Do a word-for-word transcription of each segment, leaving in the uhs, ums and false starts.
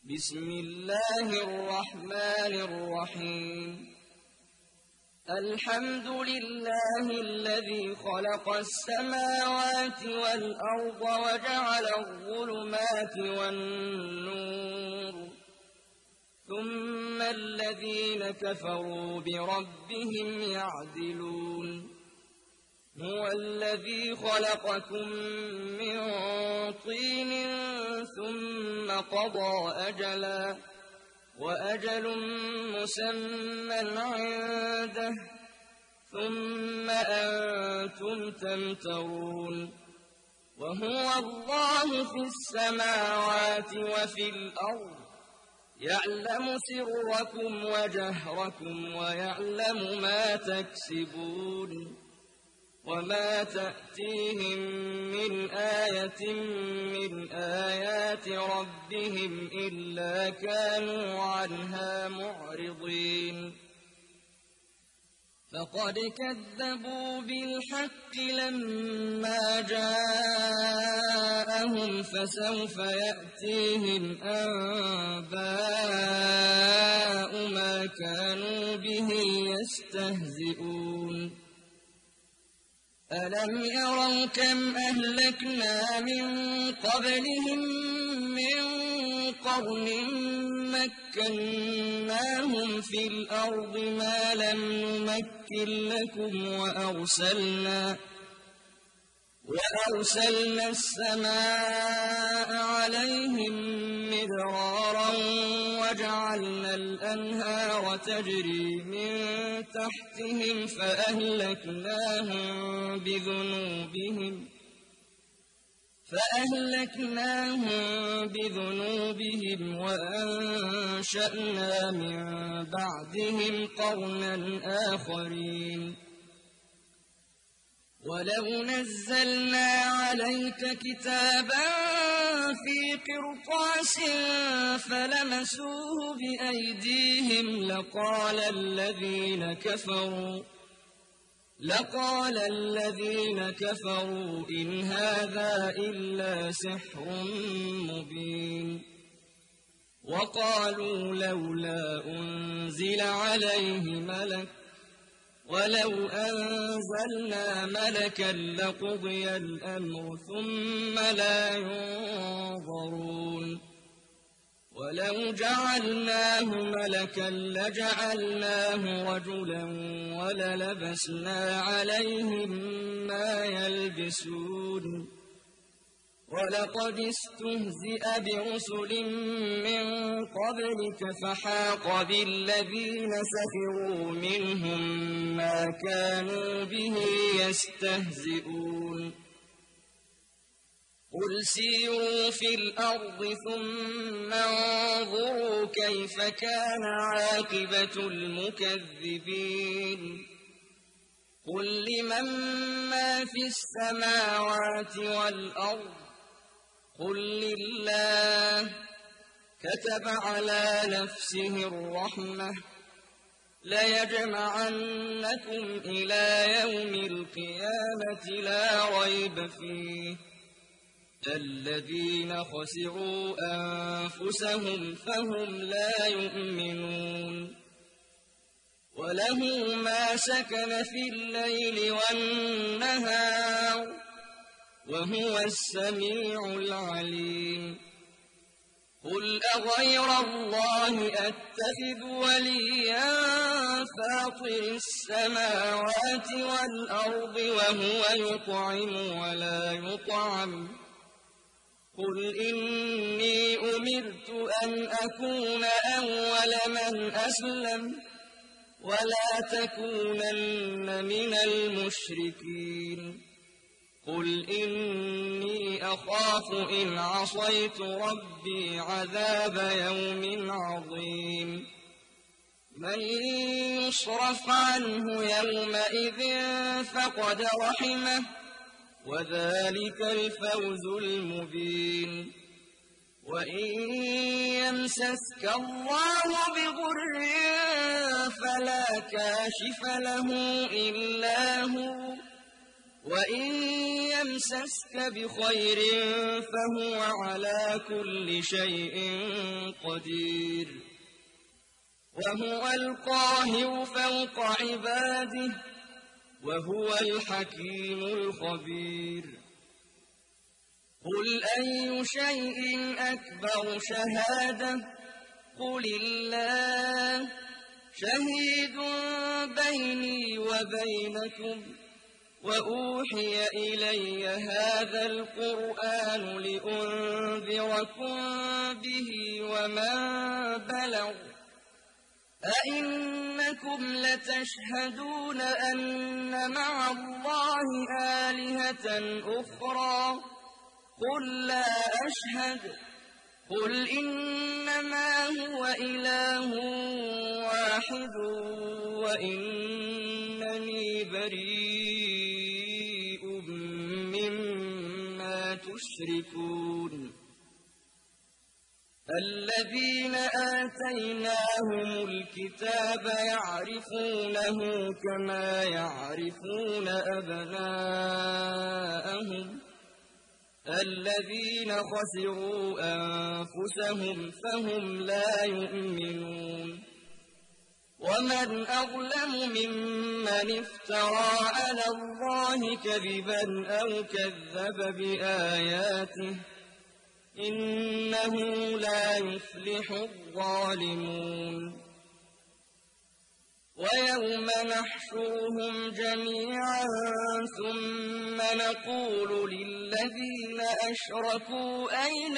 بسم الله الرحمن الرحيم الحمد لله الذي خلق السماوات والأرض وجعل الظلمات والنور ثم الذين كفروا بربهم يعدلون هو الذي خلقكم من طين ثم قضى أجلا وأجل مسمى عنده ثم أنتم تمترون وهو الله في السماوات وفي الأرض يعلم سركم وجهركم ويعلم ما تكسبون وما تأتيهم من آية من آيات ربهم إلا كانوا عنها معرضين فقد كذبوا بالحق لما جاءهم فسوف يأتيهم أنباء ما كانوا به يستهزئون ألم يروا كم أهلكنا من قبلهم من قرن مكناهم في الأرض ما لم نمكن لكم وأرسلنا وأرسلنا السماء عليهم مدرارا وجعلنا الأنهار تجري من تحتهم فأهلكناهم بذنوبهم فأهلكناهم بذنوبهم وأنشأنا من بعدهم قرنا آخرين ولو نزلنا عليك كتابا في قرطاس فلمسوه بأيديهم لقال الذين كفروا لقال الذين كفروا إن هذا إلا سحر مبين وقالوا لولا أنزل عليه ملك ولو أنزلنا ملكا لقضي الأمر ثم لا ينظرون ولو جعلناه ملكا لجعلناه رجلا وللبسنا عليهم ما يلبسون ولقد استهزئ برسل من قبلك فحاق بالذين سخروا منهم ما كانوا به يستهزئون قل سيروا في الأرض ثم انظروا كيف كان عاقبة المكذبين قل لمن ما في السماوات والأرض قل لله كتب على نفسه الرحمة ليجمعنكم إلى يوم القيامة لا ريب فيه الذين خسروا أنفسهم فهم لا يؤمنون وله ما سكن في الليل والنهار وهو السميع العليم قل أغير الله أتخذ وليا فاطر السماوات والأرض وهو يطعم ولا يطعم قل إني أمرت أن أكون أول من أسلم ولا تكونن من المشركين قل إني أخاف إن عصيت ربي عذاب يوم عظيم من يصرف عنه يومئذ فقد رحمه وذلك الفوز المبين وإن يمسسك الله بضر فلا كاشف له إلا هو وإن يمسسك بخير فهو على كل شيء قدير وهو القاهر فوق عباده وهو الحكيم الخبير قل أي شيء أكبر شهادة قل الله شهيد بيني وبينكم وأوحي إلي هذا القرآن لأنذركم به ومن بلغ أئنكم لتشهدون أن مع الله آلهة أخرى قل لا أشهد قل إنما هو إله واحد وإنني بريء مما تشركون الذين آتيناهم الكتاب يعرفونه كما يعرفون أبناءهم الذين خسروا أنفسهم فهم لا يؤمنون ومن أظلم ممن افترى على الله كذبا أو كذب بآياته إنه لا يفلح الظالمون ويوم نحشرهم جميعا ثم نقول للذين أشركوا أين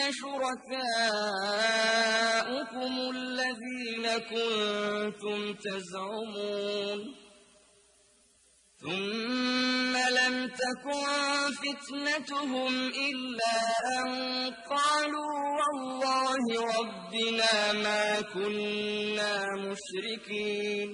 شركاؤكم الذين كنتم تزعمون ثم لم تكن فتنتهم إلا أن قالوا والله ربنا ما كنا مشركين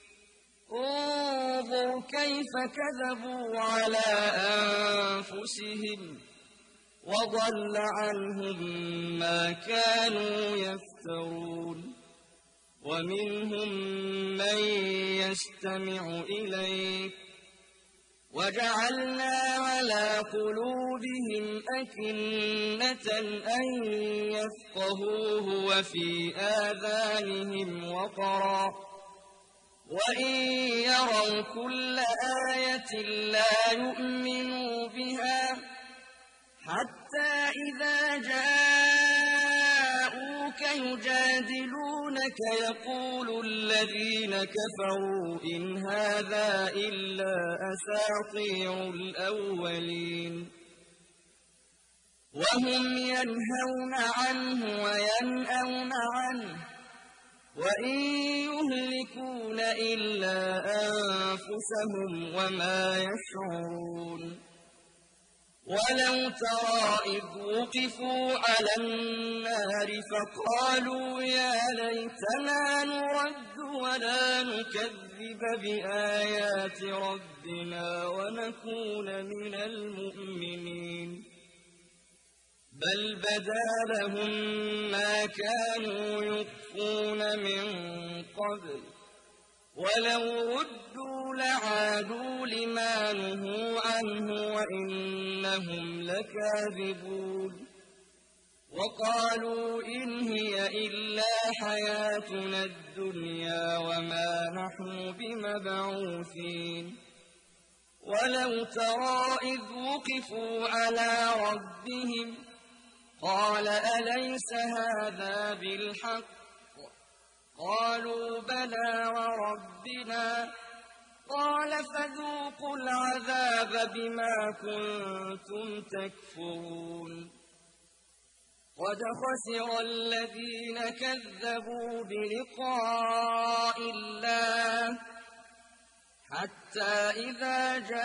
انظر كيف كذبوا على أنفسهم وضل عنهم ما كانوا يفترون ومنهم من يستمع إليك وجعلنا على قلوبهم أكنة أن يفقهوه وفي آذانهم وقرا وإن يروا كل آية لا يؤمنوا بها حتى إذا جاءوك يجادلونك يقول الذين كفروا إن هذا إلا أساطير الأولين وهم ينهون عنه وينأون عنه وإن يهلكون إلا أنفسهم وما يشعرون ولو ترى إذ وقفوا على النار فقالوا يا ليتنا نرد ولا نكذب بآيات ربنا ونكون من المؤمنين بل بدا لهم ما كانوا يخفون من قبل ولو ردوا لعادوا لما نهوا عنه وإنهم لكاذبون وقالوا إن هي إلا حياتنا الدنيا وما نحن بمبعوثين ولو ترى إذ وقفوا على ربهم قال أليس هذا بالحق قالوا بلى وربنا قال فذوقوا العذاب بما كنتم تكفرون قد خسر الذين كذبوا بلقاء الله حتى إذا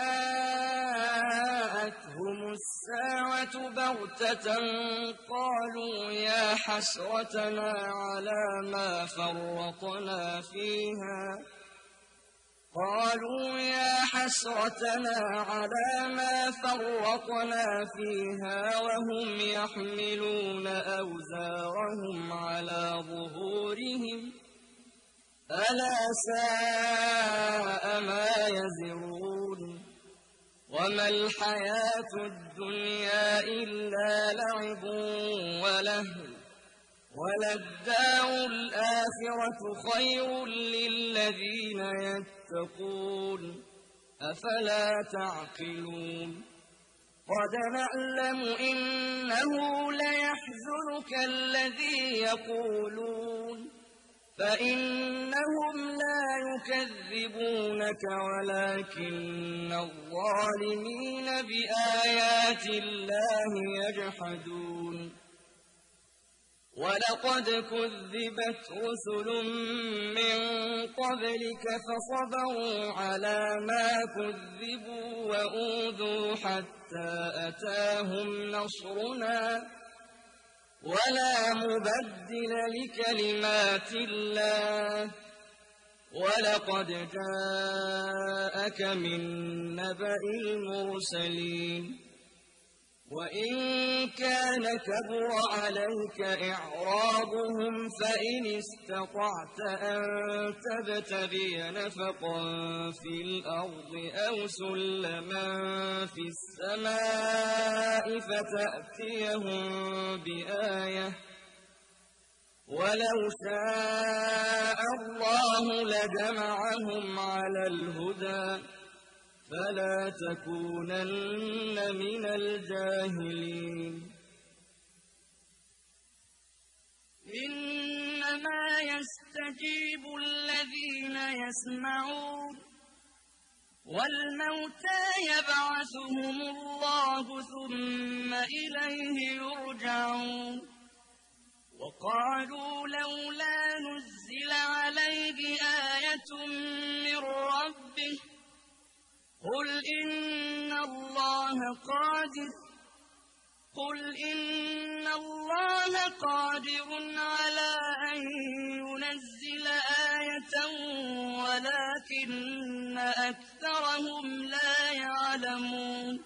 جاءتهم الساعة بغتة قالوا يا حسرتنا على ما فرطنا فيها قالوا يا حسرتنا على ما فرطنا فيها وهم يحملون أوزارهم على ظهورهم ألا ساء ما يزرون وما الحياة الدنيا إلا لعب ولهو وللدار الآخرة خير للذين يتقون أفلا تعقلون قد نعلم إنه ليحزنك الذي يقولون فإنهم لا يكذبونك ولكن الظالمين بآيات الله يجحدون ولقد كذبت رسل من قبلك فصبروا على ما كذبوا وأوذوا حتى أتاهم نصرنا ولا مبدل لكلمات الله ولقد جاءك من نبأ المرسلين وإن كان كبر عليك إعراضهم فإن استطعت أن تبتغي نفقا في الأرض أو سلما في السماء فتأتيهم بآية ولو شاء الله لجمعهم على الهدى فلا تكونن من الجاهلين إنما يستجيب الذين يسمعون والموتى يبعثهم الله ثم إليه يرجعون وقالوا لولا نزل عليه آية من ربه قل إن الله قادر قل إن الله قادر على أن ينزل آية ولكن أكثرهم لا يعلمون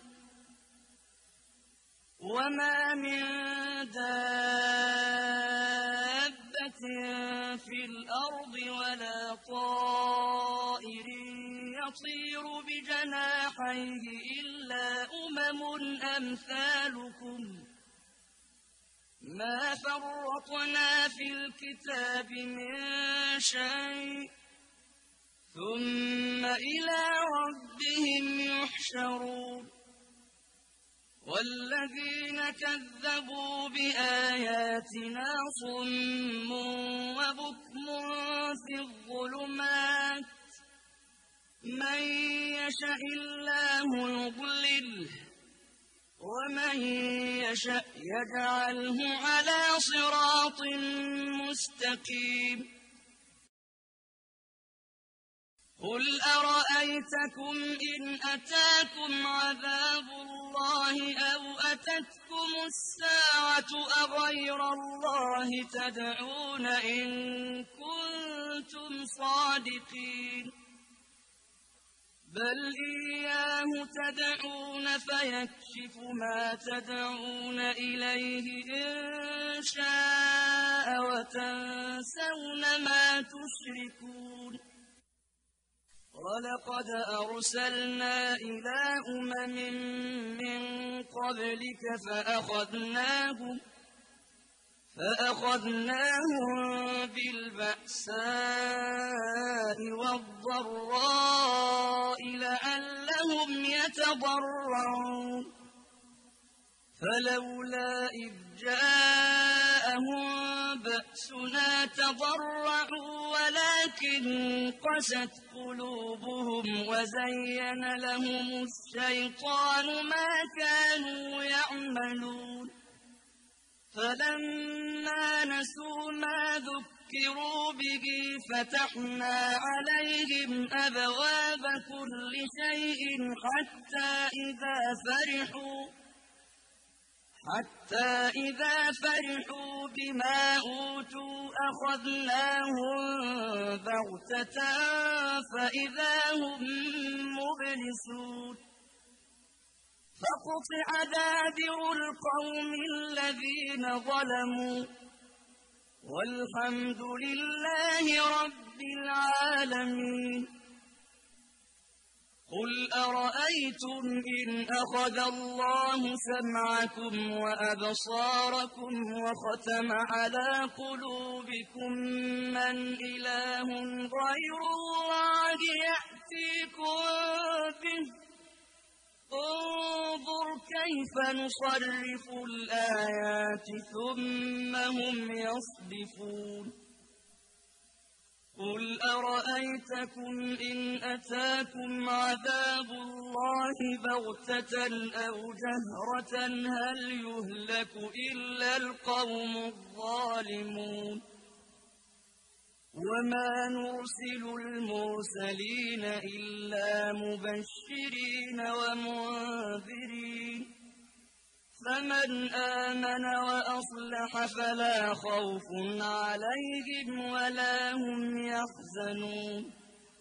وما من دابة في الأرض ولا طائر يطير بجناحيه إلا أمم أمثالكم ما فرطنا في الكتاب من شيء ثم إلى ربهم يحشرون والذين كذبوا بآياتنا صم وبكم في الظلمات من يشاء الله يضلله ومن يشاء يجعله على صراط مستقيم قل أرأيتكم إن أتاكم عذاب الله أو أتتكم الساعة أغير الله تدعون إن كنتم صادقين بل إياه تدعون فيكشف ما تدعون إليه إن شاء وتنسون ما تشركون ولقد أرسلنا إلى أمم من قبلك فأخذناهم فأخذناهم بالبأساء والضراء لعلهم يتضرعون فلولا إذ جاءهم بأسنا تضرعوا ولكن قست قلوبهم وزين لهم الشيطان ما كانوا يعملون فلما نسوا ما ذكروا به فتحنا عليهم أبواب كل شيء حتى إذا فرحوا حتى إذا فرحوا بما أوتوا أخذناهم بغتة فإذا هم مبلسون فقطع دابر القوم الذين ظلموا والحمد لله رب العالمين قل أرأيتم إن أخذ الله سمعكم وأبصاركم وختم على قلوبكم من إله غير الله يأتيكم به انظر كيف نصرف الآيات ثم هم يصدفون قل أرأيتكم إن أتاكم عذاب الله بغتة أو جهرة هل يهلك إلا القوم الظالمون وما نرسل المرسلين إلا مبشرين ومنذرين فمن آمن وأصلح فلا خوف عليهم ولا هم يحزنون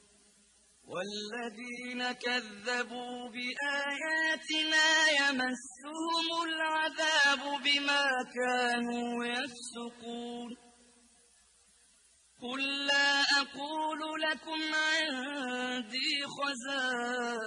والذين كذبوا بآياتنا يمسهم العذاب بما كانوا يفسقون قل لا أقول لكم عندي خزائن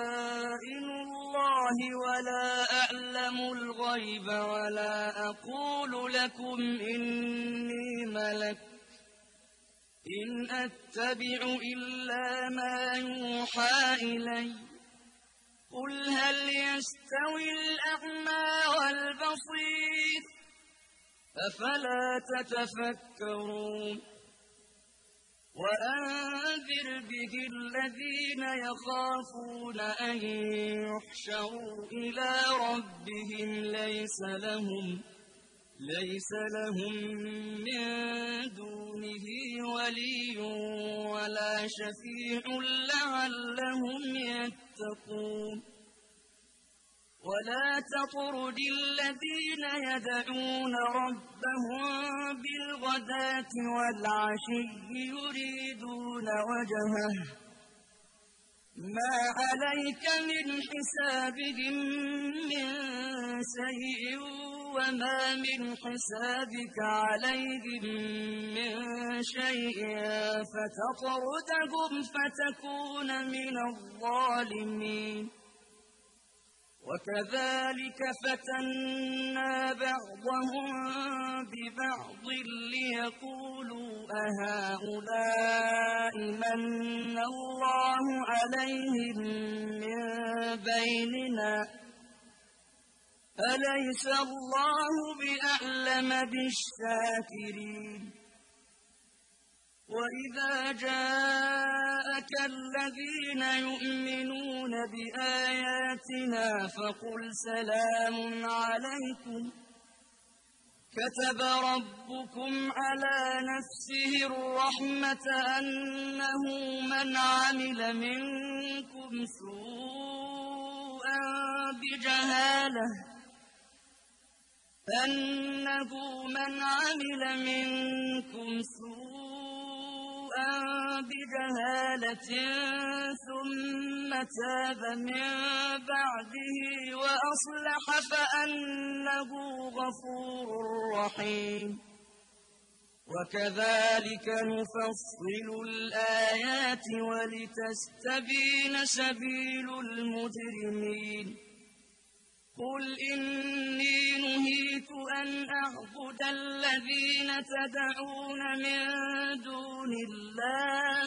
الله ولا أعلم الغيب ولا أقول لكم إني ملك إن أتبع إلا ما يوحى إلي قل هل يستوي الأعمى والبصير أفلا تتفكرون وأنذر به الذين يخافون أن يحشروا إلى ربهم ليس لهم ليس لهم من دونه ولي ولا شفيع لعلهم يتقون ولا تطرد الذين يدعون ربهم بالغداة والعشي يريدون وجهه ما عليك من حسابهم من شيء وما من حسابك عليهم من شيء فتطردهم فتكون من الظالمين وكذلك فتنا بعضهم ببعض ليقولوا أهؤلاء من الله عليهم من بيننا أليس الله بأعلم بالشاكرين وإذا جاءك الذين يؤمنون بآياتنا فقل سلام عليكم كتب ربكم على نفسه الرحمة أنه من عمل منكم سوءا بجهالة أنه من عمل منكم سوءا بجهالة ثم تاب من بعده وأصلح فأنه غفور رحيم وكذلك نفصل الآيات ولتستبين سبيل المجرمين قل إني نهيت أن أعبد الذين تدعون من دون الله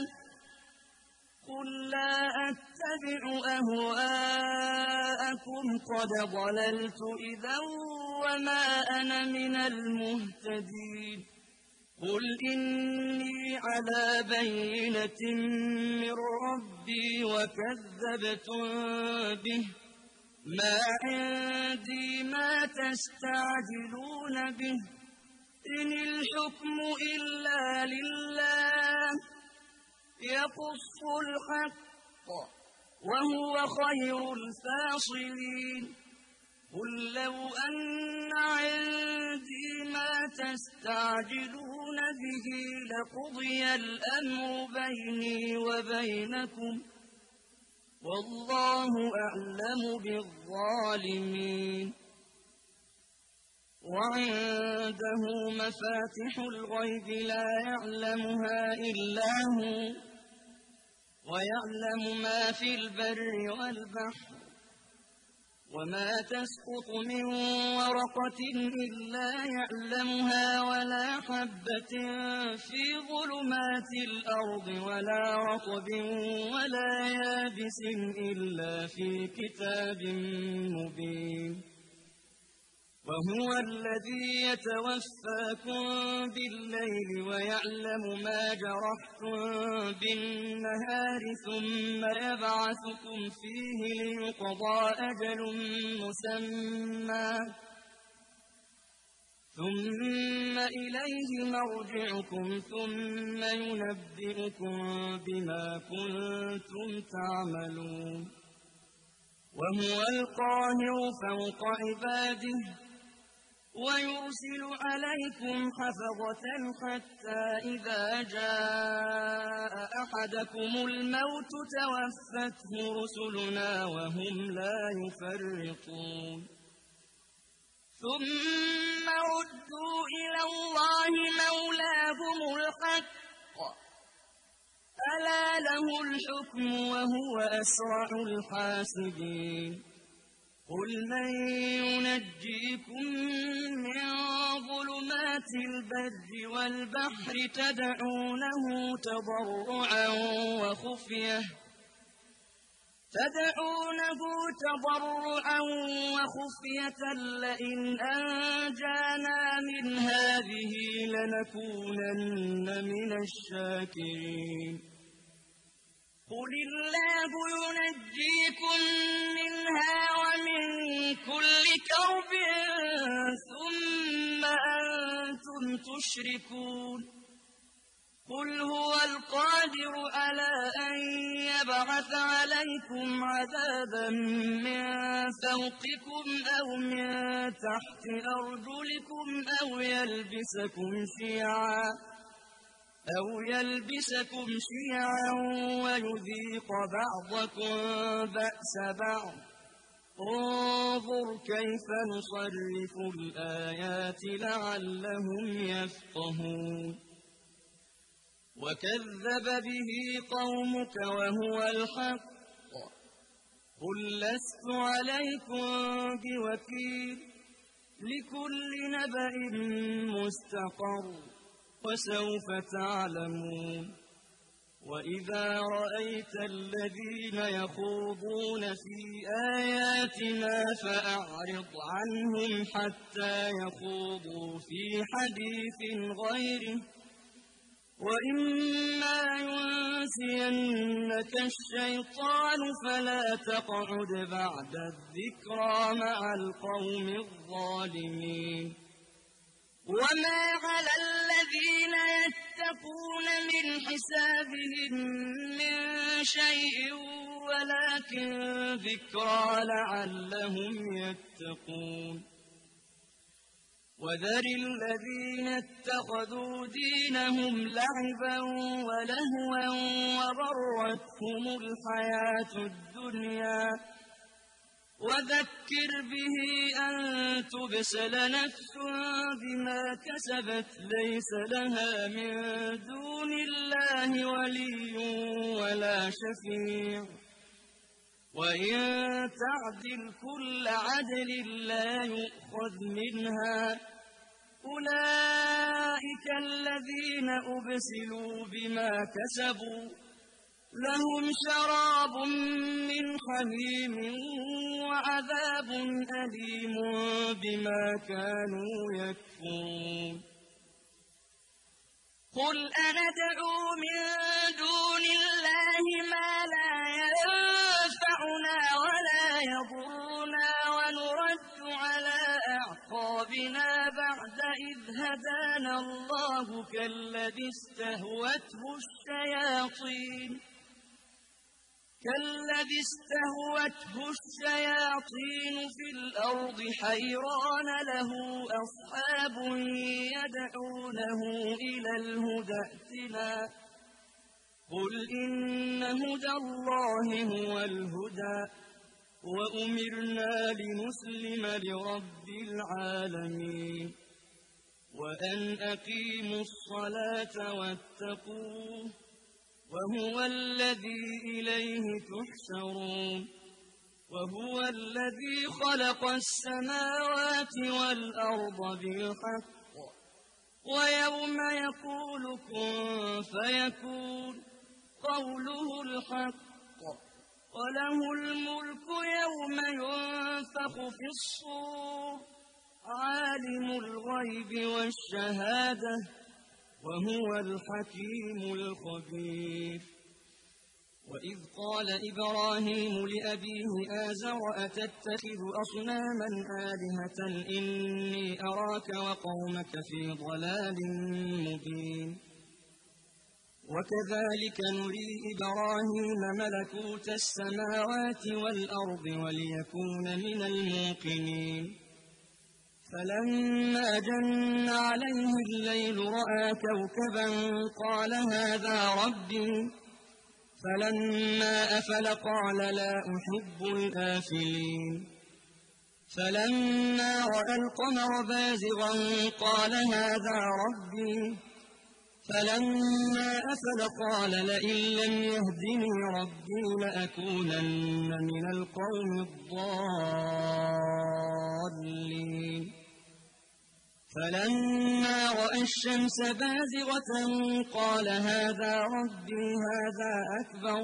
قل لا أتبع أهواءكم قد ضللت إذا وما أنا من المهتدين قل إني على بينة من ربي وكذبتم به ما عندي ما تستعجلون به إن الحكم إلا لله يقص الحق وهو خير الفاصلين قل لو أن عندي ما تستعجلون به لقضي الأمر بيني وبينكم والله أعلم بالظالمين وعنده مفاتح الغيب لا يعلمها إلا هو ويعلم ما في البر والبحر وما تسقط من ورقة إلا يعلمها ولا حبة في ظلمات الأرض ولا رطب ولا يابس إلا في كتاب مبين وهو الذي يتوفاكم بالليل ويعلم ما جرحتم بالنهار ثم يبعثكم فيه ليقضى أجل مسمى ثم إليه مرجعكم ثم ينبئكم بما كنتم تعملون وهو القاهر فوق عباده ويرسل عليكم حفظة حتى إذا جاء أحدكم الموت توفته رسلنا وهم لا يفرطون ثم ردوا إلى الله مولاهم الحق ألا له الحكم وهو أسرع الحاسبين قل من ينجيكم من ظلمات البر والبحر تدعونه تضرعا وخفية تدعونه تضرعا وخفية لئن أنجانا من هذه لنكونن من الشاكرين قل الله ينجيكم منها ومن كل كرب ثم أنتم تشركون قل هو القادر على أن يبعث عليكم عذابا من فوقكم أو من تحت أرجلكم أو يلبسكم شيعا أو يلبسكم شيعا ويذيق بعضكم بأس بعض انظر كيف نصرف الآيات لعلهم يفقهون وكذب به قومك وهو الحق قل لست عليكم بوكيل لكل نبأ مستقر وسوف تعلمون وإذا رأيت الذين يخوضون في آياتنا فأعرض عنهم حتى يخوضوا في حديث غيره وإما ينسينك الشيطان فلا تقعد بعد الذكرى مع القوم الظالمين وما على الذين يتقون من حسابهم من شيء ولكن ذكرى لعلهم يتقون وذر الذين اتخذوا دينهم لعبا ولهوا وغرتهم الحياة الدنيا وذكر به أن تبسل نفس بما كسبت ليس لها من دون الله ولي ولا شفيع وإن تعدل كل عدل لا يؤخذ منها أولئك الذين أبسلوا بما كسبوا لهم شراب من حميم وعذاب أليم بما كانوا يكفرون قل أندعو من دون الله ما لا ينفعنا ولا يضرنا ونرد على أعقابنا بعد إذ هدانا الله كالذي استهوته الشياطين كالذي استهوته الشياطين في الأرض حيران له أصحاب يدعونه إلى الهدى ائتنا قل إن هدى الله هو الهدى وأمرنا لنسلم لرب العالمين وأن أقيموا الصلاة واتقوه وهو الذي إليه تحشرون وهو الذي خلق السماوات والأرض بالحق ويوم يقول كن فيكون قوله الحق وله الملك يوم ينفخ في الصور عالم الغيب والشهادة وهو الحكيم الخبير وإذ قال إبراهيم لأبيه آزر أتتخذ أصناما آلهة إني أراك وقومك في ضلال مبين وكذلك نري إبراهيم ملكوت السماوات والأرض وليكون من الموقنين فلما جن عليه الليل رأى كوكبا قال هذا ربي فلما أفل قال لا أحب الآفلين فلما رأى القمر بازغا قال هذا ربي فلما أفل قال لئن لم يهدني ربي لأكونن من القوم الضالين فلما رأى الشمس بازغة قال هذا ربي هذا أكبر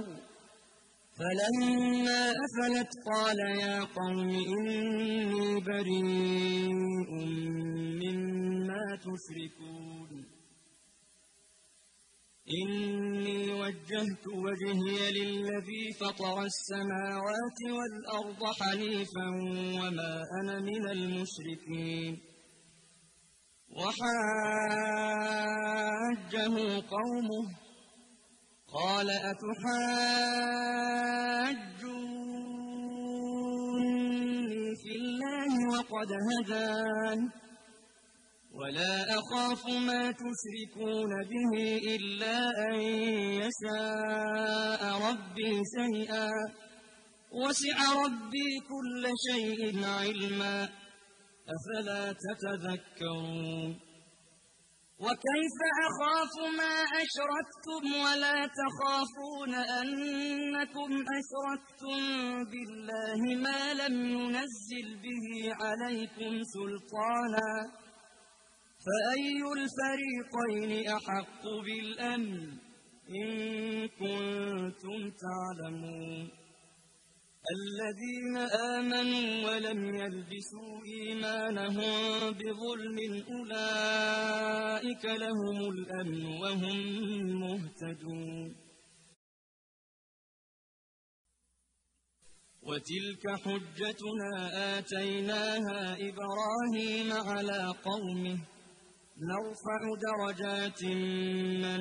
فلما أفلت قال يا قوم إني بريء مما تشركون إني وجهت وجهي للذي فطر السماوات والأرض حنيفا وما أنا من المشركين وحاجه قومه قال أتحاجوني في الله وقد هدان ولا أخاف ما تشركون به إلا أن يشاء ربي شيئا وسع ربي كل شيء علما أفلا تتذكرون وكيف أخاف ما أشركتم ولا تخافون أنكم أشركتم بالله ما لم ينزل به عليكم سلطانا فأي الفريقين أحق بالأمن إن كنتم تعلمون الذين آمنوا ولم يلبسوا إيمانهم بظلم أولئك لهم الأمن وهم مهتدون وتلك حجتنا آتيناها إبراهيم على قومه نرفع درجات من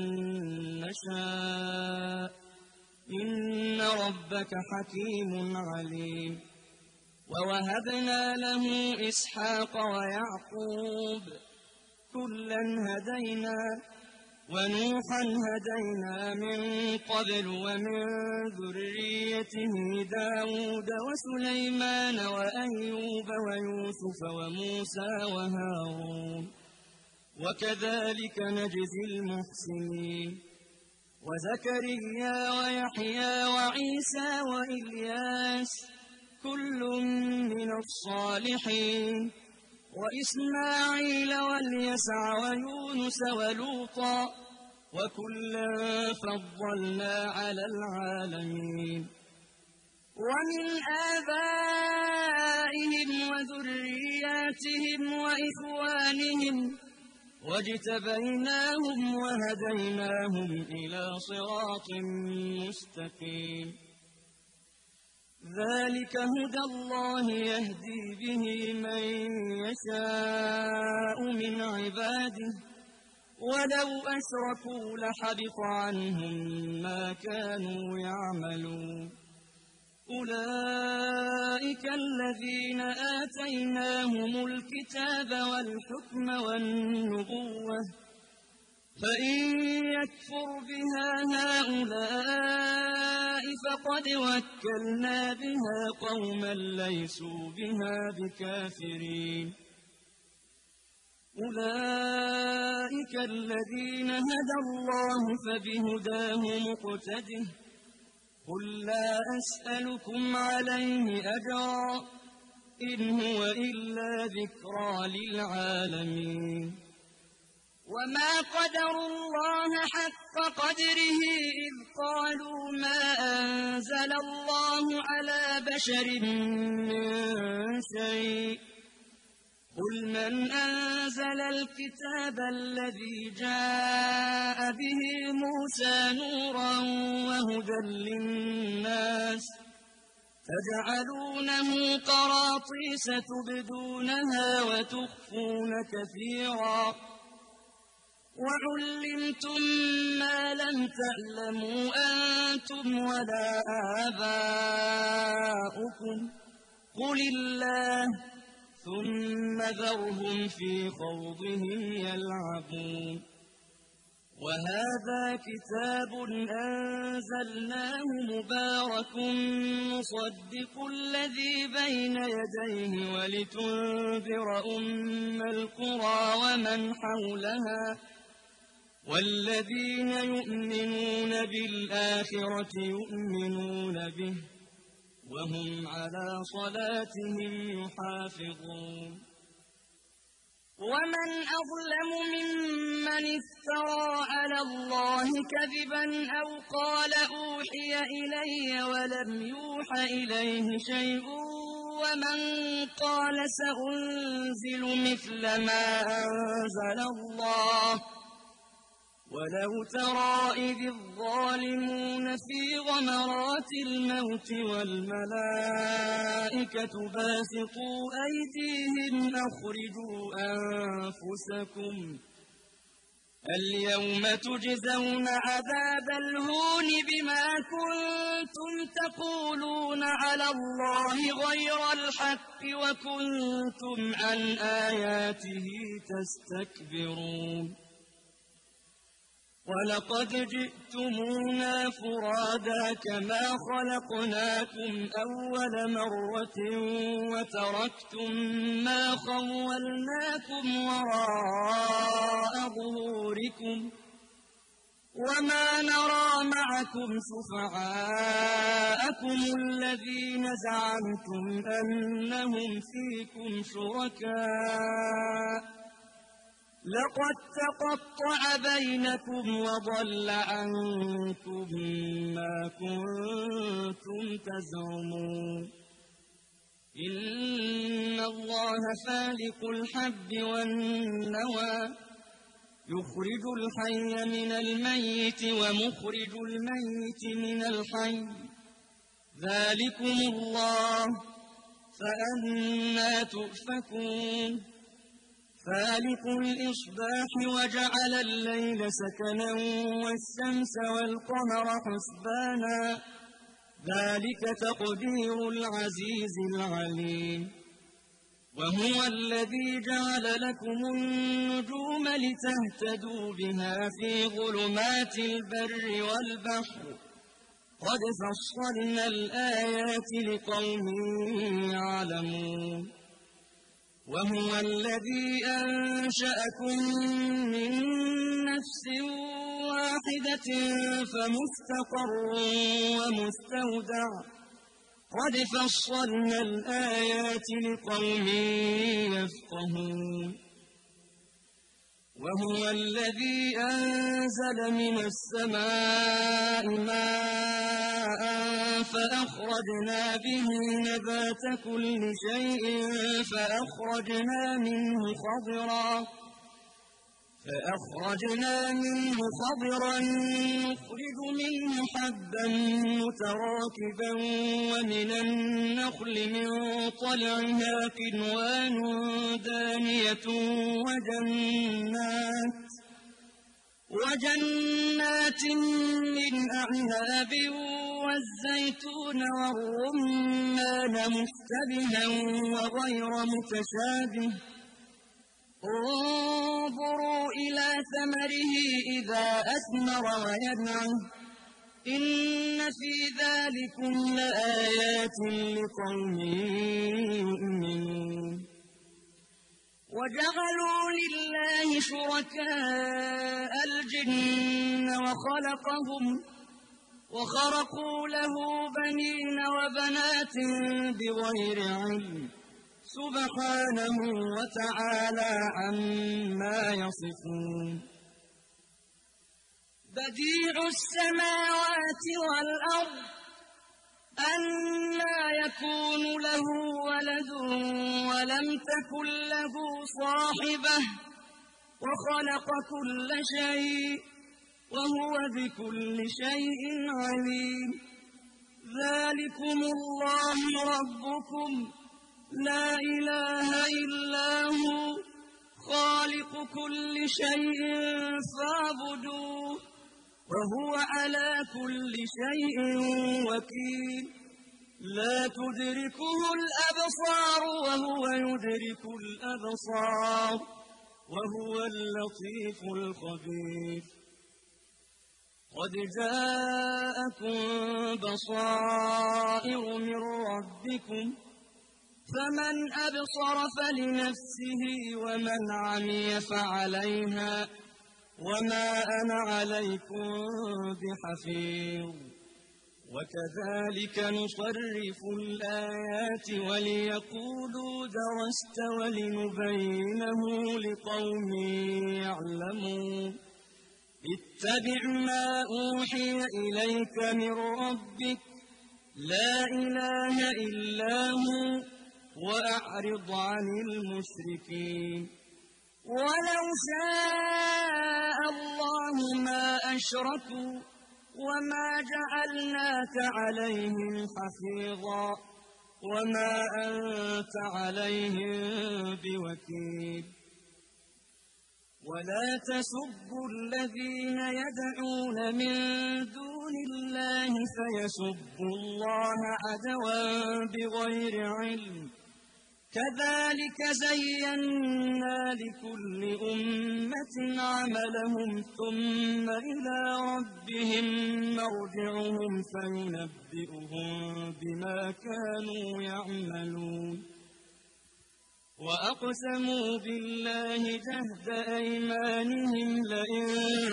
نشاء إن ربك حكيم عليم ووهبنا له إسحاق ويعقوب كلا هدينا ونوحا هدينا من قبل ومن ذريته داود وسليمان وأيوب ويوسف وموسى وهارون وكذلك نجزي المحسنين وزكريا ويحيى وعيسى وإلياس كل من الصالحين وإسماعيل واليسع ويونس ولوطا وكلا فضلنا على العالمين ومن آبائهم وذرياتهم وإخوانهم واجتبيناهم وهديناهم إلى صراط مستقيم ذلك هدى الله يهدي به من يشاء من عباده ولو أشركوا لحبط عنهم ما كانوا يعملون أولئك الذين آتيناهم الكتاب والحكم والنبوة فإن يكفر بها هؤلاء فقد وكلنا بها قوما ليسوا بها بكافرين أولئك أولئك الذين هدى الله فبهداه مقتده قل لا أسألكم عليه أجرا إن هو إلا ذكرى للعالمين وما قدروا الله حق قدره إذ قالوا ما أنزل الله على بشر من شيء قل من أنزل الكتاب الذي جاء به موسى نورا وهدى للناس تجعلونه قراطيس تبدونها وتخفون كثيرا وعلمتم ما لم تعلموا أنتم ولا آباؤكم قل الله ثم ذرهم في خوضهم يلعبون وهذا كتاب أنزلناه مبارك مصدق الذي بين يديه ولتنذر أم القرى ومن حولها والذين يؤمنون بالآخرة يؤمنون به وهم على صلاتهم يحافظون ومن أظلم ممن افترى على الله كذبا أو قال أوحي إلي ولم يوح إليه شيء ومن قال سأنزل مثل ما أنزل الله ولو ترى إذ الظالمون في غمرات الموت والملائكة باسطوا أيديهم أخرجوا أنفسكم اليوم تجزون عذاب الهون بما كنتم تقولون على الله غير الحق وكنتم عن آياته تستكبرون ولقد جئتمونا فرادا كما خلقناكم أول مرة وتركتم ما خولناكم وراء ظهوركم وما نرى معكم شفعاءكم الذين زعمتم أنهم فيكم شركاء لقد تقطع بينكم وضل عنكم ما كنتم تزعمون إن الله فالق الحب والنوى يخرج الحي من الميت ومخرج الميت من الحي ذلكم الله فأنى تؤفكون فالق الإصباح وجعل الليل سكنا والشمس والقمر حسبانا ذلك تقدير العزيز العليم وهو الذي جعل لكم النجوم لتهتدوا بها في ظلمات البر والبحر قد فصلنا الآيات لقوم يعلمون وهو الذي أنشأكم من نفس واحدة فمستقر ومستودع قد فصلنا الآيات لقوم يفقهون وهو الذي أنزل من السماء ماء فأخرجنا به نبات كل شيء فأخرجنا منه خضرا فأخرجنا منه خضرا نخرج منه حبا متراكبا ومن النخل من طلعها قنوان دانية وجنات وجنات من أعناب والزيتون والرمان مشتبها وغير متشابه انظروا إلى ثمره إذا أثمر وينعه إن في ذلكم لآيات لقوم يؤمنون وجعلوا لله شركاء الجن وخلقهم وخرقوا له بنين وبنات بغير علم سبحانه وتعالى عما يصفون بديع السماوات والأرض أنى يكون له ولد ولم تكن له صاحبة وخلق كل شيء وهو بكل شيء عليم ذلكم الله ربكم لا إله إلا هو خالق كل شيء فاعبدوه وهو على كل شيء وكيل لا تدركه الأبصار وهو يدرك الأبصار وهو اللطيف الخبير قد جاءكم بصائر من ربكم فمن أبصر فلنفسه ومن عمي فعليها وما أنا عليكم بحفيظ وكذلك نصرف الآيات وليقولوا درست ولنبينه لقوم يعلمون اتبع ما أوحي إليك من ربك لا إله إلا هو وأعرض عن المشركين ولو شاء الله ما أشركوا وما جعلناك عليهم حفيظا وما أنت عليهم بوكيل ولا تسبوا الذين يدعون من دون الله فيسبوا الله عدوا بغير علم كذلك زينا لكل أمة عملهم ثم إلى ربهم مرجعهم فينبئهم بما كانوا يعملون وأقسموا بالله جهد أيمانهم لئن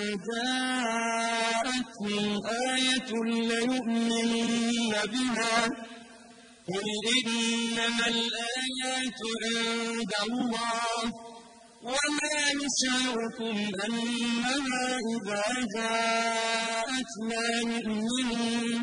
جاءتهم آية ليؤمنن بها قل إنما الآيات عند الله وما يشعركم أنها إذا جاءت لا يؤمنون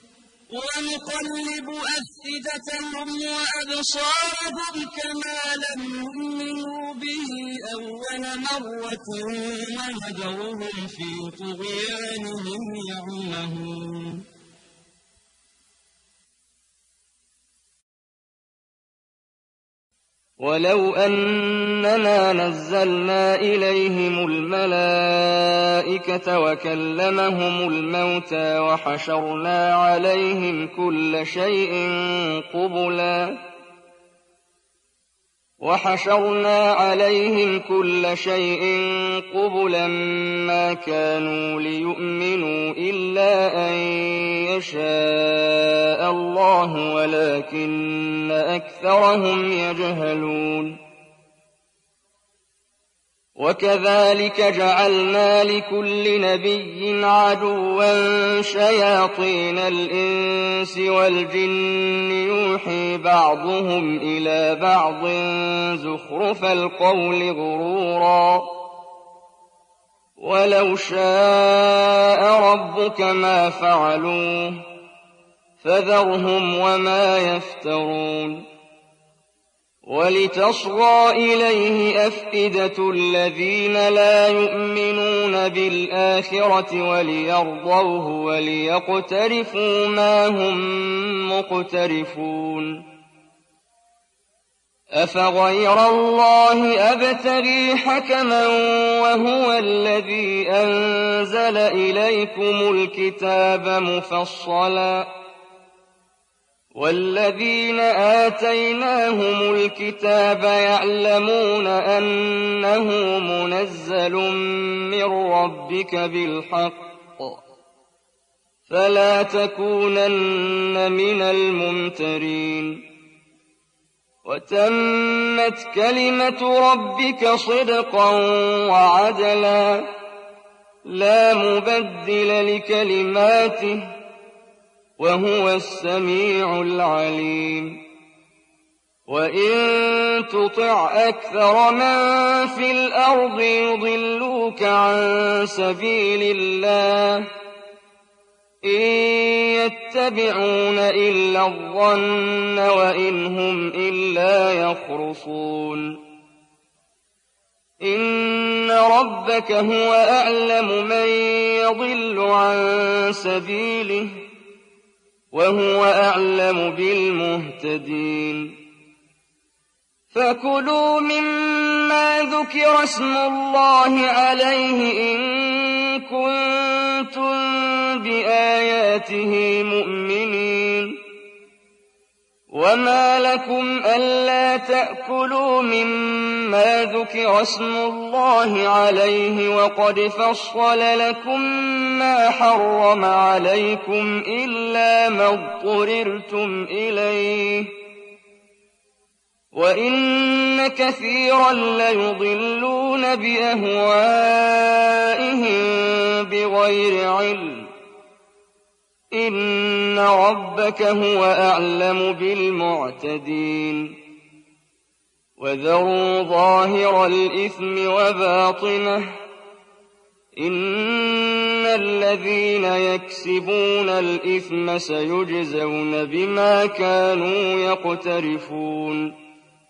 ونقلب أفئدتهم وأبصارهم كما لم يؤمنوا به أول مرة ونذرهم في طغيانهم يعمهون ولو أننا نزلنا إليهم الملائكة وكلمهم الموتى وحشرنا عليهم كل شيء قبلا وحشرنا عليهم كل شيء قبلا ما كانوا ليؤمنوا إلا أن يشاء الله ولكن أكثرهم يجهلون وكذلك جعلنا لكل نبي عدوا شياطين الإنس والجن يوحي بعضهم إلى بعض زخرف القول غرورا ولو شاء ربك ما فعلوه فذرهم وما يفترون ولتصغى إليه أفئدة الذين لا يؤمنون بالآخرة وليرضوه وليقترفوا ما هم مقترفون أفغير الله أبتغي حكما وهو الذي أنزل إليكم الكتاب مفصلا والذين آتيناهم الكتاب يعلمون أنه منزل من ربك بالحق فلا تكونن من الممترين وتمت كلمة ربك صدقا وعدلا لا مبدل لكلماته وهو السميع العليم وإن تطع أكثر من في الأرض يضلوك عن سبيل الله إن يتبعون إلا الظن وإن هم إلا يخرصون إن ربك هو أعلم من يضل عن سبيله وهو أعلم بالمهتدين فكلوا مما ذكر اسم الله عليه إن كنتم بآياته مؤمنين وما لكم ألا تأكلوا مما ذكر اسم الله عليه وقد فصل لكم ما حرم عليكم إلا ما اضطررتم إليه وإن كثيرا ليضلون بأهوائهم بغير علم إن ربك هو أعلم بالمعتدين وذروا ظاهر الإثم وباطنه إن الذين يكسبون الإثم سيجزون بما كانوا يقترفون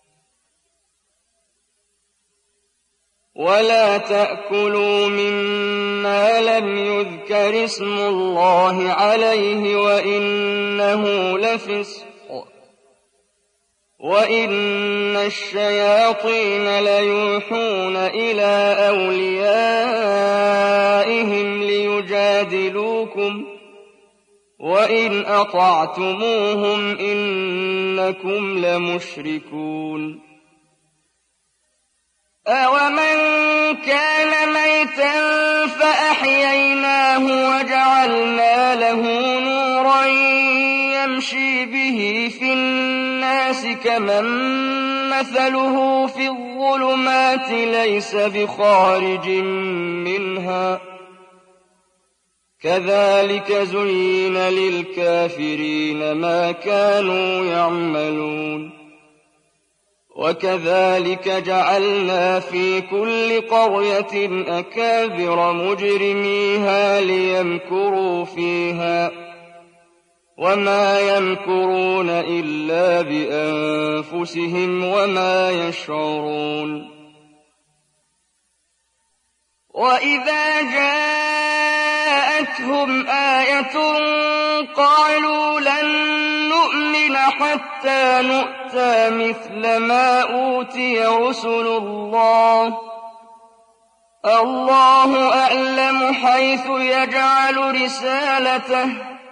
ولا تأكلوا مما لم يذكر اسم الله عليه وإنه لفسق وإن الشياطين ليوحون إلى أوليائهم ليجادلوكم وإن أطعتموهم إنكم لمشركون أَوَمَنْ كَانَ مَيْتًا فَأَحْيَيْنَاهُ وَجَعَلْنَا لَهُ نُورًا يَمْشِي بِهِ فِي النَّاسِ كَمَن مَّثَلُهُ فِي الظُّلُمَاتِ لَيْسَ بِخَارِجٍ مِّنْهَا كَذَلِكَ زُيِّنَ لِلْكَافِرِينَ مَا كَانُوا يَعْمَلُونَ وكذلك جعلنا في كل قرية أكابر مجرميها ليمكروا فيها وما يمكرون إلا بأنفسهم وما يشعرون وإذا جاءتهم آية قالوا لن نؤمن حتى نؤتى مثل ما أوتي رسل الله الله أعلم حيث يجعل رسالته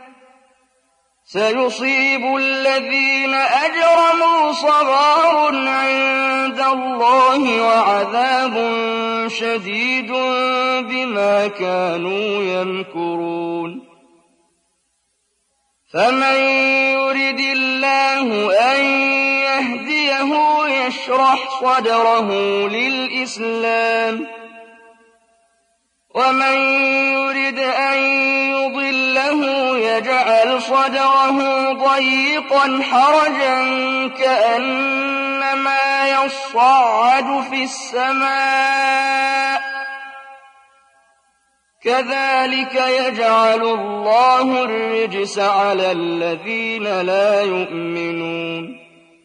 سيصيب الذين أجرموا صغار عند الله وعذاب شديد بما كانوا يمكرون فمن يرد الله أن يهديه يشرح صدره للإسلام ومن يرد أن يضله يجعل صدره ضيقا حرجا كأنما يصعد في السماء كذلك يجعل الله الرجس على الذين لا يؤمنون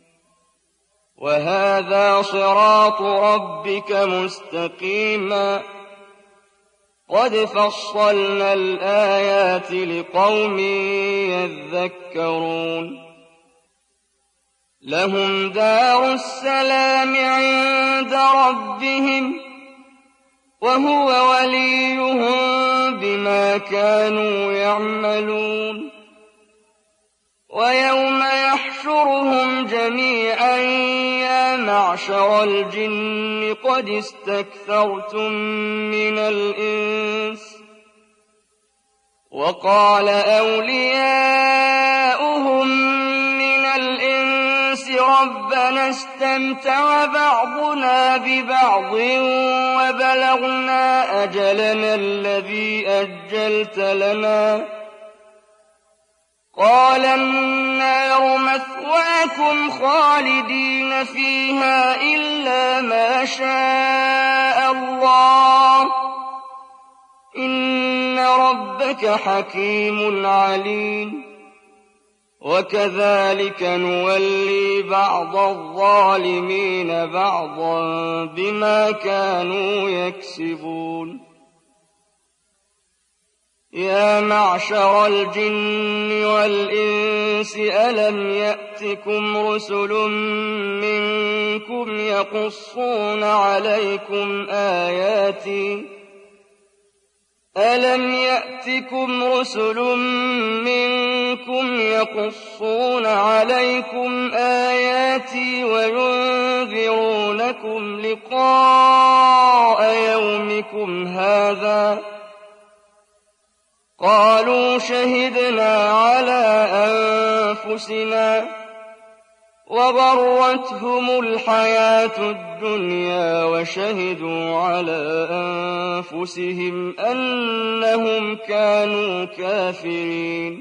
وهذا صراط ربك مستقيما قد فصلنا الآيات لقوم يذكرون لهم دار السلام عند ربهم وهو وليهم بما كانوا يعملون ويوم يحشرهم جميعا يا معشر الجن قد استكثرتم من الإنس وقال أولياؤهم من الإنس ربنا واستمتع بعضنا ببعض وبلغنا أجلنا الذي أجلت لنا قال النار مثواكم خالدين فيها إلا ما شاء الله إن ربك حكيم عليم وكذلك نولي بعض الظالمين بعضا بما كانوا يكسبون يا معشر الجن والإنس ألم يأتكم رسل منكم يقصون عليكم آياتي ألم يأتكم رسل منكم يقصون عليكم آياتي وينذرونكم لقاء يومكم هذا قالوا شهدنا على أنفسنا وغرتهم الحياة الدنيا وشهدوا على أنفسهم أنهم كانوا كافرين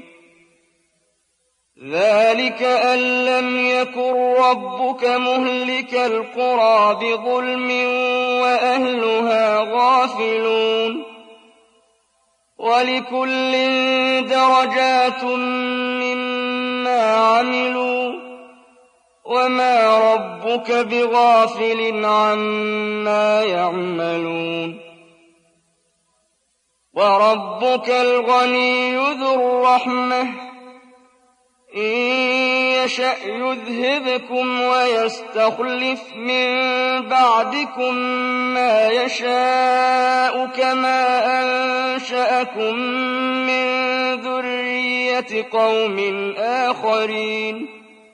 ذلك أن لم يكن ربك مهلك القرى بظلم وأهلها غافلون ولكل درجات مما عملوا وما ربك بغافل عما يعملون وربك الغني ذو الرحمة إن يشأ يذهبكم ويستخلف من بعدكم ما يشاء كما أنشأكم من ذرية قوم آخرين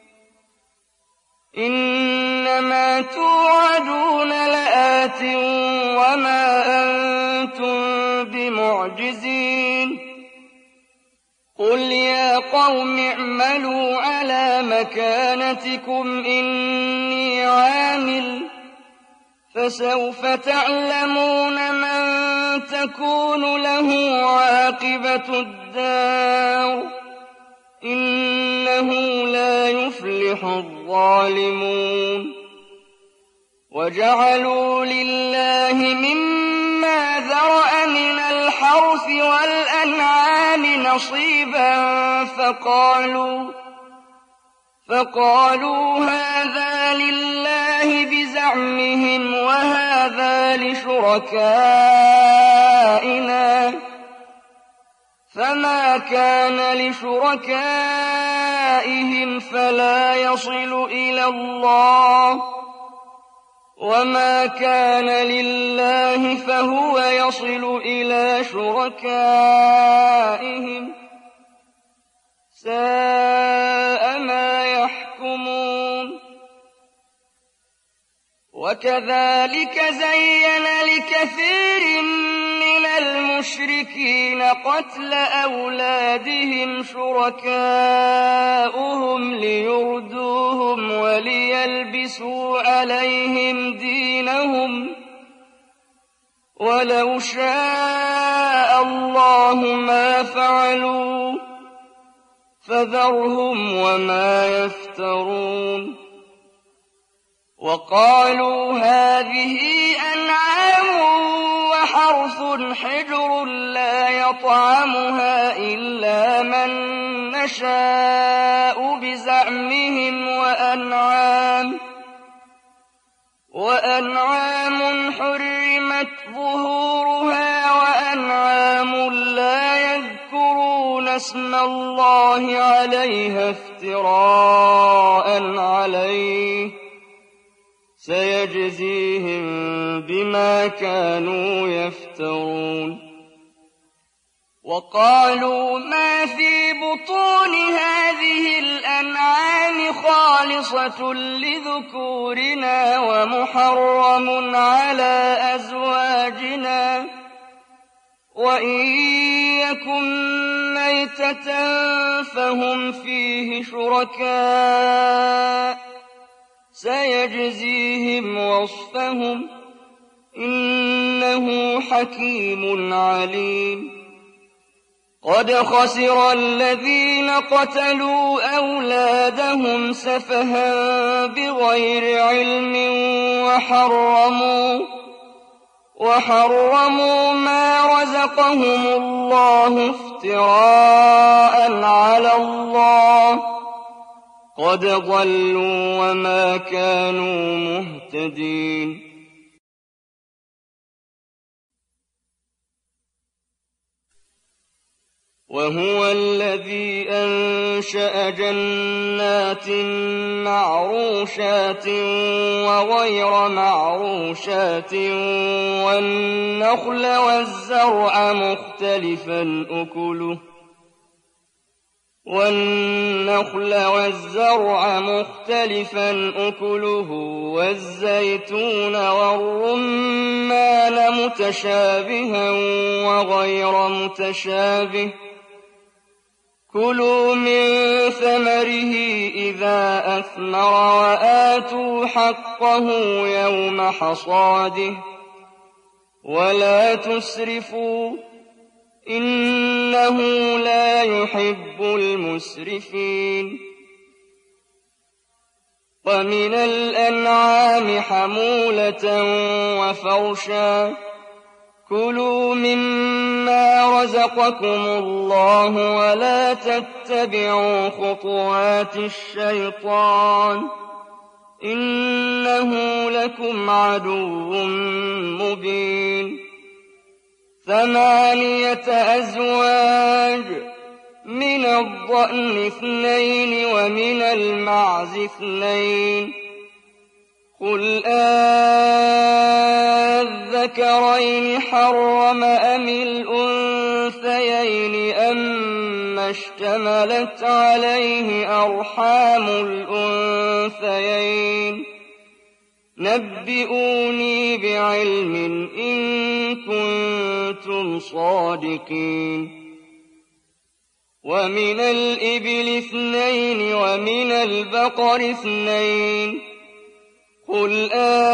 إنما توعدون لآت وما أنتم بمعجزين قل يا قوم اعملوا على مكانتكم إني عامل فسوف تعلمون من تكون له عاقبة الدار إنه لا يفلح الظالمون وجعلوا لله مما ذرأ من الحرث والأنعام نصيبا فقالوا فقالوا هذا لله بزعمهم وهذا لشركائنا فما كان لشركائهم فلا يصل إلى الله وما كان لله فهو يصل إلى شركائهم ساء ما يحكمون وكذلك زين لكثير من المشركين قتل أولادهم شركاؤهم ليردوهم وليلبسوا عليهم دينهم ولو شاء الله ما فعلوا فذرهم وما يفترون وقالوا هذه أنعام وحرث حجر لا يطعمها إلا من نشاء بزعمهم وأنعام وأنعام حرمت ظهورها وأنعام لا يذكرون اسم الله عليها افتراء عليه سيجزيهم بما كانوا يفترون وقالوا ما في بطون هذه الأنعام خالصة لذكورنا ومحرم على أزواجنا وإن يكن ميتة فهم فيه شركاء سيجزيهم وصفهم إنه حكيم عليم قد خسر الذين قتلوا أولادهم سفها بغير علم وحرموا وحرموا ما رزقهم الله افتراء على الله قد ضلوا وما كانوا مهتدين وهو الذي أنشأ جنات معروشات وغير معروشات والنخل والزرع مختلفا أكله والنخل والزرع مختلفا أكله والزيتون والرمان متشابها وغير متشابه كلوا من ثمره إذا أثمر وآتوا حقه يوم حصاده ولا تسرفوا إنه لا يحب المسرفين ومن الأنعام حمولة وفرشا كلوا مما رزقكم الله ولا تتبعوا خطوات الشيطان إنه لكم عدو مبين ثمانية أزواج من الضأن اثنين ومن المعز اثنين قل أذكرين حرم أم الأنثيين أما اشتملت عليه أرحام الأنثيين نبئوني بعلم إن كنتم صادقين ومن الإبل اثنين ومن البقر اثنين قل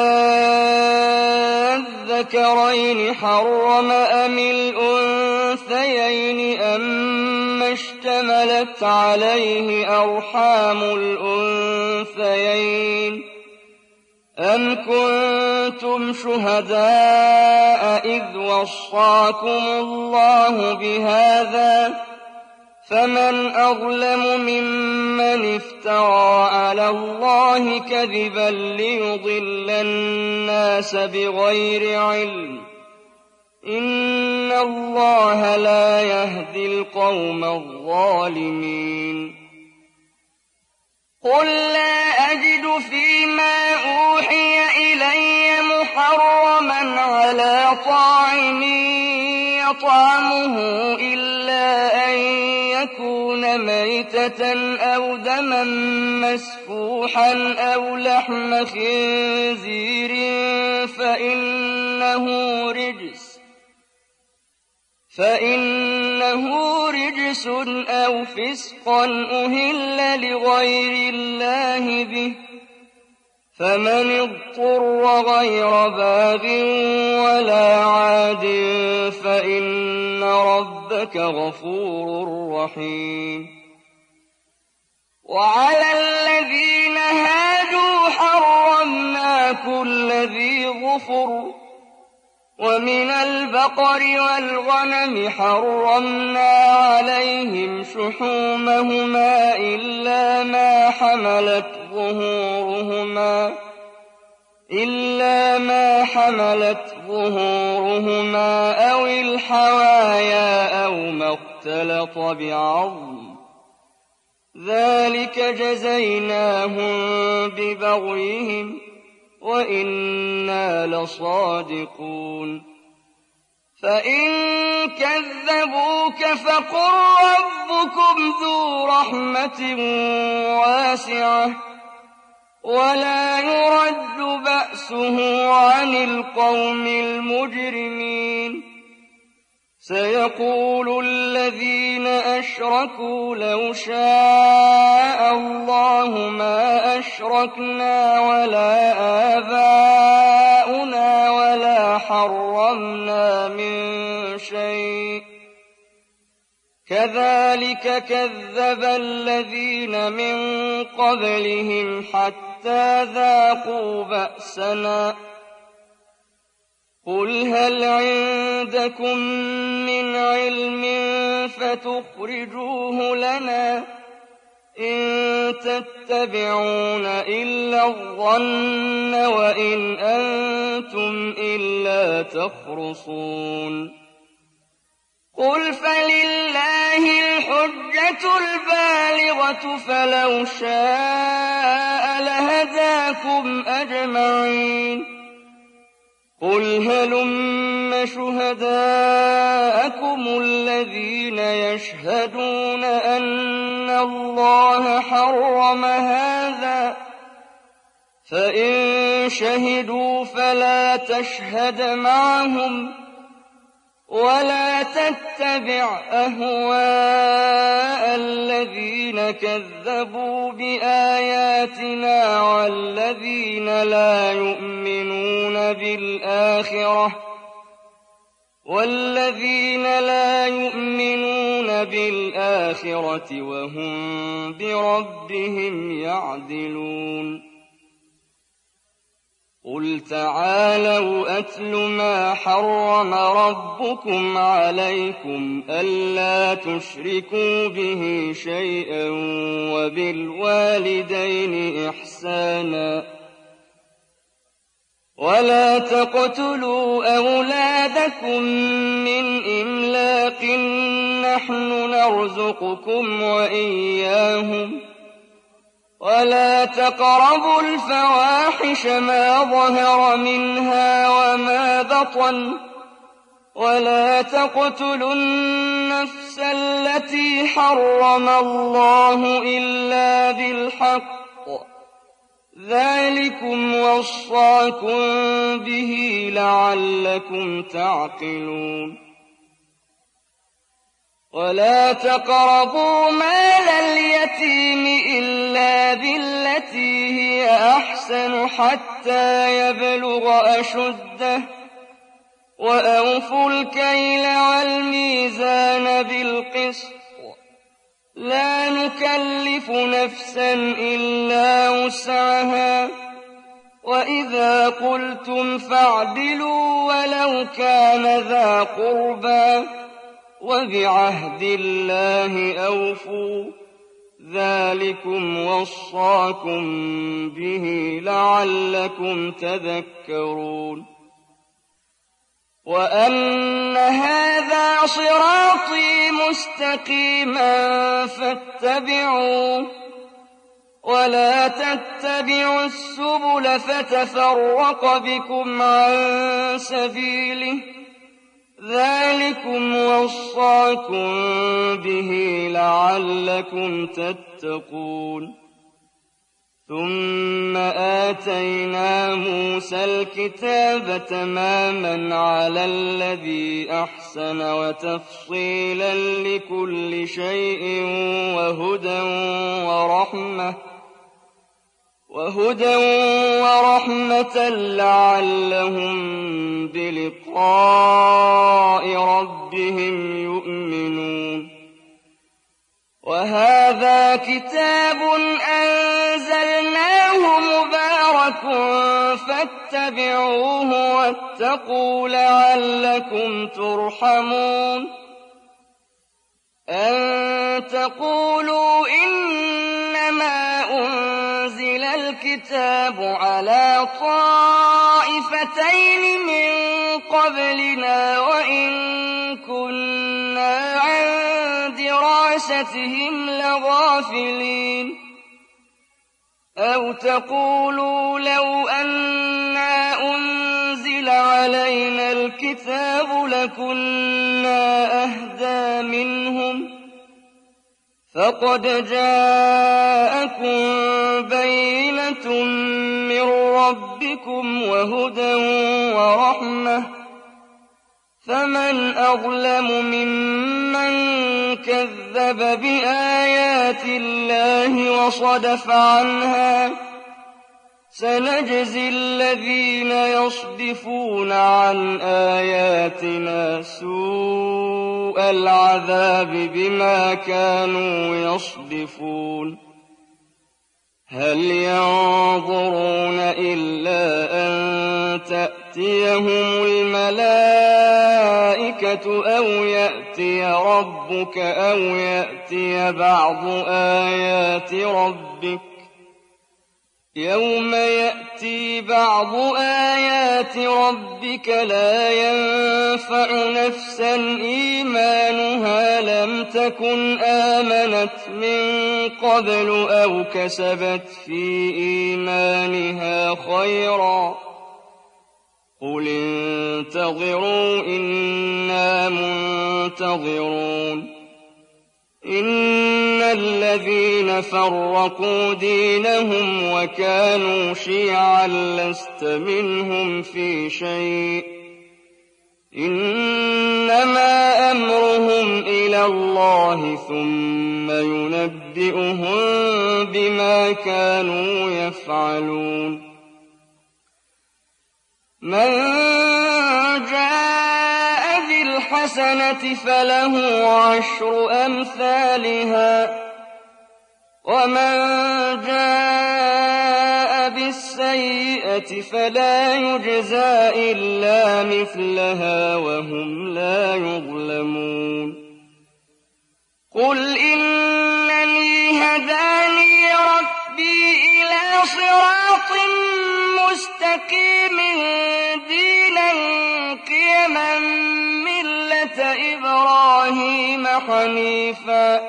أذكرين حرم أم الأنثيين أما اشتملت عليه أرحام الأنثيين أم كنتم شهداء إذ وصاكم الله بهذا فمن أظلم ممن افترى على الله كذبا ليضل الناس بغير علم إن الله لا يهدي القوم الظالمين قل لا أجد فيما أوحي إلي محرما على طاعم يطعمه إلا أن يكون ميتة أو دما مسفوحا أو لحم خنزير فإنه رجس فإنه رجس أو فسقا أهل لغير الله به فمن اضطر غير باغ ولا عاد فإن ربك غفور رحيم وعلى الذين هادوا حرمنا كل ذي ظفر ومن البقر والغنم حرمنا عليهم شحومهما إلا ما حملت ظهورهما إلا ما حملت ظهورهما أو الحوايا أو ما اختلط بعظم ذلك جزيناهم ببغيهم وإنا لصادقون فإن كذبوك فقل ربكم ذو رحمة واسعة ولا يرد بأسه عن القوم المجرمين سيقول الذين أشركوا لو شاء الله ما أشركنا ولا آباؤنا ولا حرمنا من شيء كذلك كذب الذين من قبلهم حتى ذاقوا بأسنا قل هل عندكم من علم فتخرجوه لنا إن تتبعون إلا الظن وإن أنتم إلا تخرصون قل فلله الحجة البالغة فلو شاء لهداكم أجمعين قل هلم شهداءكم الذين يشهدون أن الله حرم هذا فإن شهدوا فلا تشهد معهم ولا تتبع أهواء الذين كذبوا بآياتنا والذين لا يؤمنون بالآخرة والذين لا يؤمنون بالآخرة وهم بربهم يعدلون قل تعالوا أتل ما حرم ربكم عليكم ألا تشركوا به شيئا وبالوالدين إحسانا ولا تقتلوا أولادكم من إملاق نحن نرزقكم وإياهم ولا تقربوا الفواحش ما ظهر منها وما بطن ولا تقتلوا النفس التي حرم الله إلا بالحق ذلكم وصاكم به لعلكم تعقلون ولا تقربوا مال اليتيم إلا بالتي هي أحسن حتى يبلغ أشده وأوفوا الكيل والميزان بالقسط لا نكلف نفسا إلا وسعها وإذا قلتم فاعدلوا ولو كان ذا قربى وبعهد الله أوفوا ذلكم وصاكم به لعلكم تذكرون وأن هذا صراطي مستقيما فاتبعوه ولا تتبعوا السبل فتفرق بكم عن سبيله ذلكم وصاكم به لعلكم تتقون ثم آتينا موسى الكتاب تماما على الذي أحسن وتفصيلا لكل شيء وهدى ورحمة وهدى ورحمة لعلهم بلقاء ربهم يؤمنون وهذا كتاب أنزلناه مبارك فاتبعوه واتقوا لعلكم ترحمون أن تقولوا إنما أنزل الكتاب على طائفتين من قبلنا وإن كنا عن دراستهم لغافلين أو تقولوا لو أنا أنزل علينا الكتاب لكنا أهدى منهم فقد جاءكم بينة من ربكم وهدى ورحمة فمن أظلم ممن كذب بآيات الله وصدف عنها سنجزي الذين يصدفون عن آياتنا سوء العذاب بما كانوا يصدفون هل ينظرون إلا أن تأتيهم الملائكة أو يأتي ربك أو يأتي بعض آيات ربك يوم يأتي بعض آيات ربك لا ينفع نفسا إيمانها لم تكن آمنت من قبل أو كسبت في إيمانها خيرا قل انتظروا إنا منتظرون إن الذين فرقوا دينهم وكانوا شيعا لست منهم في شيء إنما أمرهم إلى الله ثم ينبئهم بما كانوا يفعلون من جاء بالحسنة فله عشر أمثالها ومن جاء بالسيئة فلا يجزى إلا مثلها وهم لا يظلمون قل إنني هداني ربي إلى صراط مستقيم دينا قيما ملة إبراهيم حنيفا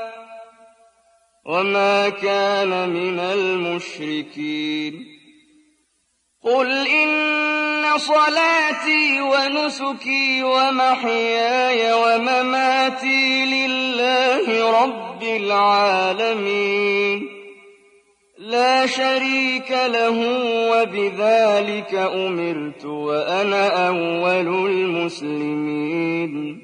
وما كان من المشركين قل إن صلاتي ونسكي ومحياي ومماتي لله رب العالمين لا شريك له وبذلك أمرت وأنا أول المسلمين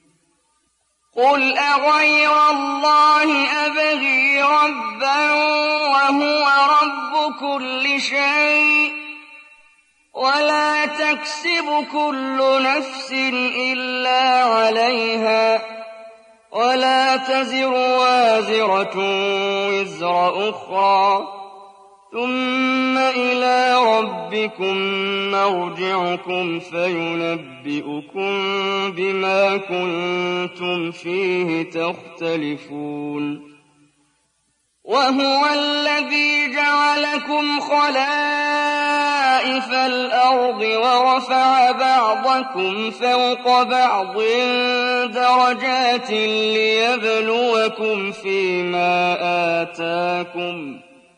قل أغير الله أبغي ربا وهو رب كل شيء ولا تكسب كل نفس إلا عليها ولا تزر وازرة وزر أخرى ثم إلى ربكم مرجعكم فينبئكم بما كنتم فيه تختلفون وهو الذي جعلكم خلائف الأرض ورفع بعضكم فوق بعض درجات ليبلوكم فيما آتاكم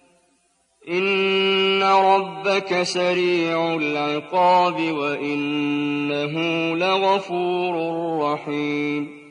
إن ربك سريع العقاب وإنه لغفور رحيم